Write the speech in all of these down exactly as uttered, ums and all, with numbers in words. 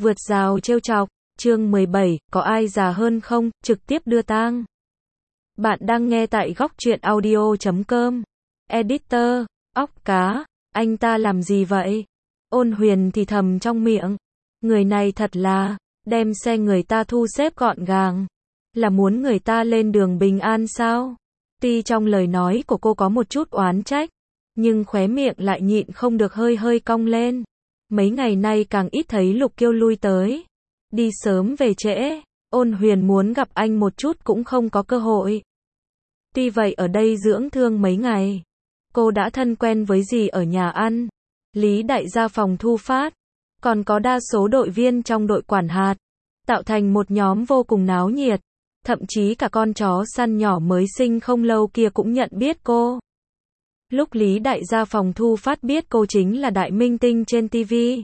Vượt rào trêu chọc, chương mười bảy, có ai già hơn không, trực tiếp đưa tang. Bạn đang nghe tại góc truyện audio chấm com. Editor, óc cá, anh ta làm gì vậy? Ôn Huyền thì thầm trong miệng. Người này thật là, đem xe người ta thu xếp gọn gàng. Là muốn người ta lên đường bình an sao? Tuy trong lời nói của cô có một chút oán trách, nhưng khóe miệng lại nhịn không được hơi hơi cong lên. Mấy ngày nay càng ít thấy Lục Kiêu lui tới. Đi sớm về trễ, Ôn Huyền muốn gặp anh một chút cũng không có cơ hội. Tuy vậy ở đây dưỡng thương mấy ngày, cô đã thân quen với dì ở nhà ăn, Lý đại gia phòng thu phát, còn có đa số đội viên trong đội quản hạt, tạo thành một nhóm vô cùng náo nhiệt. Thậm chí cả con chó săn nhỏ mới sinh không lâu kia cũng nhận biết cô. Lúc Lý đại gia phòng thu phát biết cô chính là đại minh tinh trên ti vi.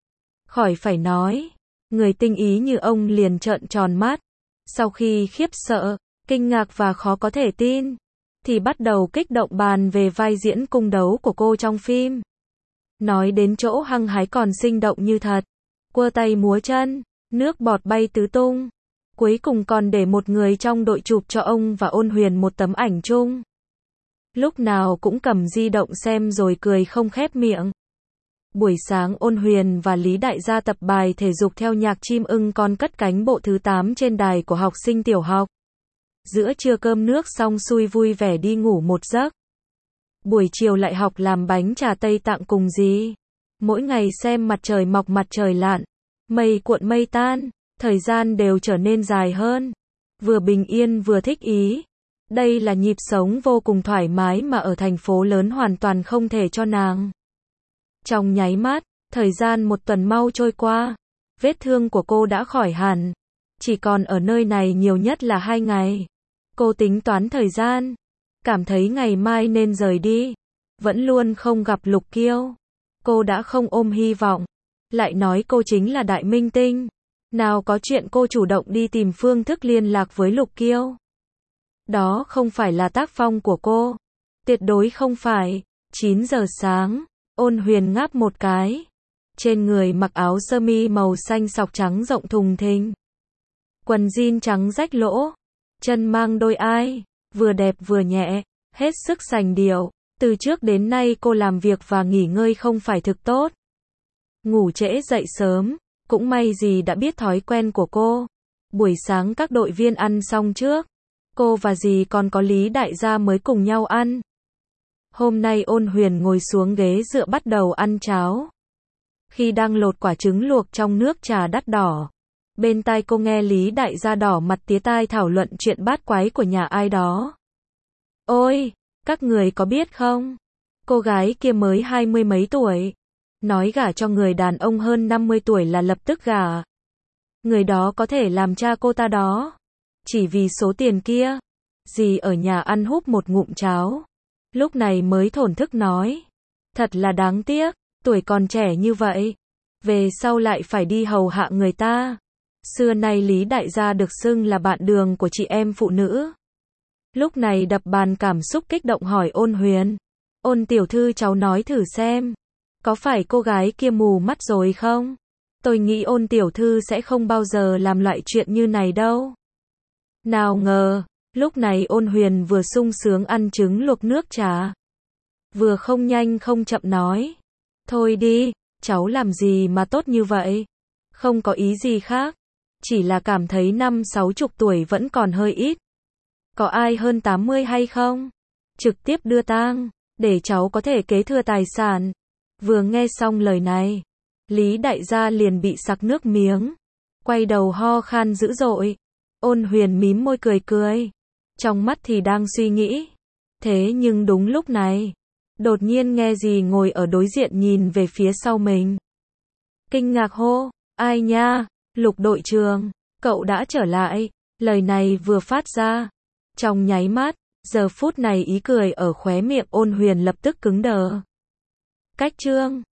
Khỏi phải nói, người tinh ý như ông liền trợn tròn mắt. Sau khi khiếp sợ, kinh ngạc và khó có thể tin, thì bắt đầu kích động bàn về vai diễn cung đấu của cô trong phim. Nói đến chỗ hăng hái còn sinh động như thật. Quơ tay múa chân, nước bọt bay tứ tung. Cuối cùng còn để một người trong đội chụp cho ông và Ôn Huyền một tấm ảnh chung. Lúc nào cũng cầm di động xem rồi cười không khép miệng. Buổi sáng Ôn Huyền và Lý đại gia tập bài thể dục theo nhạc chim ưng con cất cánh bộ thứ tám trên đài của học sinh tiểu học. Giữa trưa cơm nước xong xuôi vui vẻ đi ngủ một giấc. Buổi chiều lại học làm bánh trà Tây Tạng cùng dì. Mỗi ngày xem mặt trời mọc mặt trời lặn, mây cuộn mây tan, thời gian đều trở nên dài hơn. Vừa bình yên vừa thích ý. Đây là nhịp sống vô cùng thoải mái mà ở thành phố lớn hoàn toàn không thể cho nàng. Trong nháy mắt, thời gian một tuần mau trôi qua. Vết thương của cô đã khỏi hẳn. Chỉ còn ở nơi này nhiều nhất là hai ngày. Cô tính toán thời gian. Cảm thấy ngày mai nên rời đi. Vẫn luôn không gặp Lục Kiêu. Cô đã không ôm hy vọng. Lại nói cô chính là đại minh tinh. Nào có chuyện cô chủ động đi tìm phương thức liên lạc với Lục Kiêu. Đó không phải là tác phong của cô. Tuyệt đối không phải. chín giờ sáng, Ôn Huyền ngáp một cái. Trên người mặc áo sơ mi màu xanh sọc trắng rộng thùng thình. Quần jean trắng rách lỗ. Chân mang đôi ai. Vừa đẹp vừa nhẹ. Hết sức sành điệu. Từ trước đến nay cô làm việc và nghỉ ngơi không phải thực tốt. Ngủ trễ dậy sớm. Cũng may gì đã biết thói quen của cô. Buổi sáng các đội viên ăn xong trước. Cô và dì còn có Lý đại gia mới cùng nhau ăn. Hôm nay Ôn Huyền ngồi xuống ghế dựa bắt đầu ăn cháo. Khi đang lột quả trứng luộc trong nước trà đắt đỏ, bên tai cô nghe Lý đại gia đỏ mặt tía tai thảo luận chuyện bát quái của nhà ai đó. Ôi, các người có biết không? Cô gái kia mới hai mươi mấy tuổi. Nói gả cho người đàn ông hơn năm mươi tuổi là lập tức gả. Người đó có thể làm cha cô ta đó. Chỉ vì số tiền kia. Dì ở nhà ăn húp một ngụm cháo. Lúc này mới thổn thức nói. Thật là đáng tiếc, tuổi còn trẻ như vậy. Về sau lại phải đi hầu hạ người ta. Xưa nay Lý đại gia được xưng là bạn đường của chị em phụ nữ. Lúc này đập bàn cảm xúc kích động hỏi Ôn Huyền. Ôn tiểu thư cháu nói thử xem. Có phải cô gái kia mù mắt rồi không? Tôi nghĩ Ôn tiểu thư sẽ không bao giờ làm loại chuyện như này đâu. Nào ngờ, lúc này Ôn Huyền vừa sung sướng ăn trứng luộc nước trà. Vừa không nhanh không chậm nói. Thôi đi, cháu làm gì mà tốt như vậy? Không có ý gì khác. Chỉ là cảm thấy năm sáu chục tuổi vẫn còn hơi ít. Có ai hơn tám mươi hay không? Trực tiếp đưa tang, để cháu có thể kế thừa tài sản. Vừa nghe xong lời này, Lý đại gia liền bị sặc nước miếng. Quay đầu ho khan dữ dội. Ôn Huyền mím môi cười cười. Trong mắt thì đang suy nghĩ. Thế nhưng đúng lúc này, đột nhiên nghe dì ngồi ở đối diện nhìn về phía sau mình. Kinh ngạc hô, ai nha, Lục đội trưởng, cậu đã trở lại. Lời này vừa phát ra. Trong nháy mắt, giờ phút này ý cười ở khóe miệng Ôn Huyền lập tức cứng đờ. Cách chương